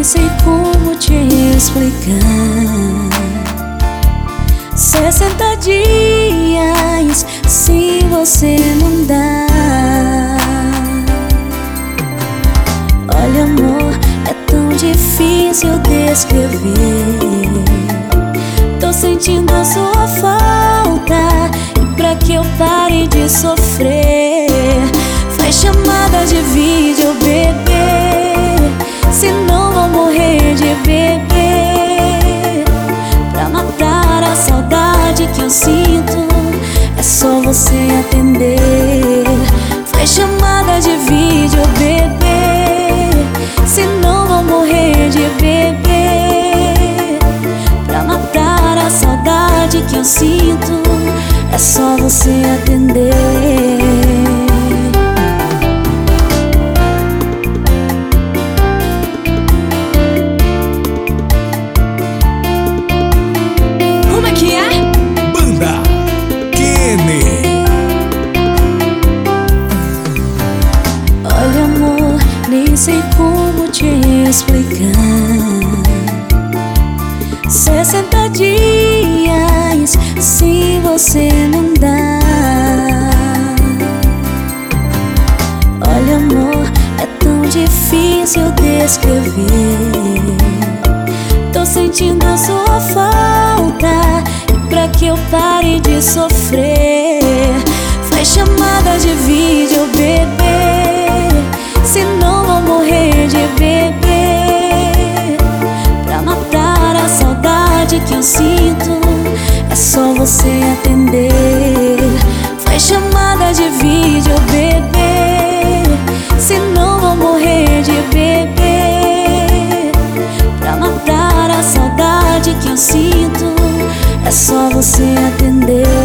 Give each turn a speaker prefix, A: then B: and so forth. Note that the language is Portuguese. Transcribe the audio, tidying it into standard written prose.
A: sei como te explicar. 60 dias se você não dá. Olha, amor, é tão difícil descrever. Tô sentindo a sua falta, e pra que eu pare de sofrer, faz chamada de vídeo, bebê, senão vou morrer de beber. Pra matar a saudade que eu sinto, é só você atender. Faz chamada de vídeo, bebê, senão vou morrer de beber. Pra matar a saudade que eu sinto, é só você atender. Olha, amor, nem sei como te explicar. 60 dias se você não dá. Olha, amor, é tão difícil descrever. Tô sentindo a sua falta, e pra que eu pare de sofrer, faz chamada de vídeo, bebê, senão vou morrer de beber. Pra matar a saudade que eu sinto, é só você atender. Faz chamada de vídeo, bebê, senão vou morrer de beber. Pra matar a saudade que eu sinto, é só você atender.